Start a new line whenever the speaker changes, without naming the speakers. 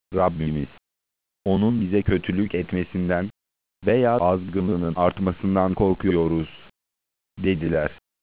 Rabbimiz, onun bize kötülük etmesinden veya azgınlığının artmasından korkuyoruz, dediler.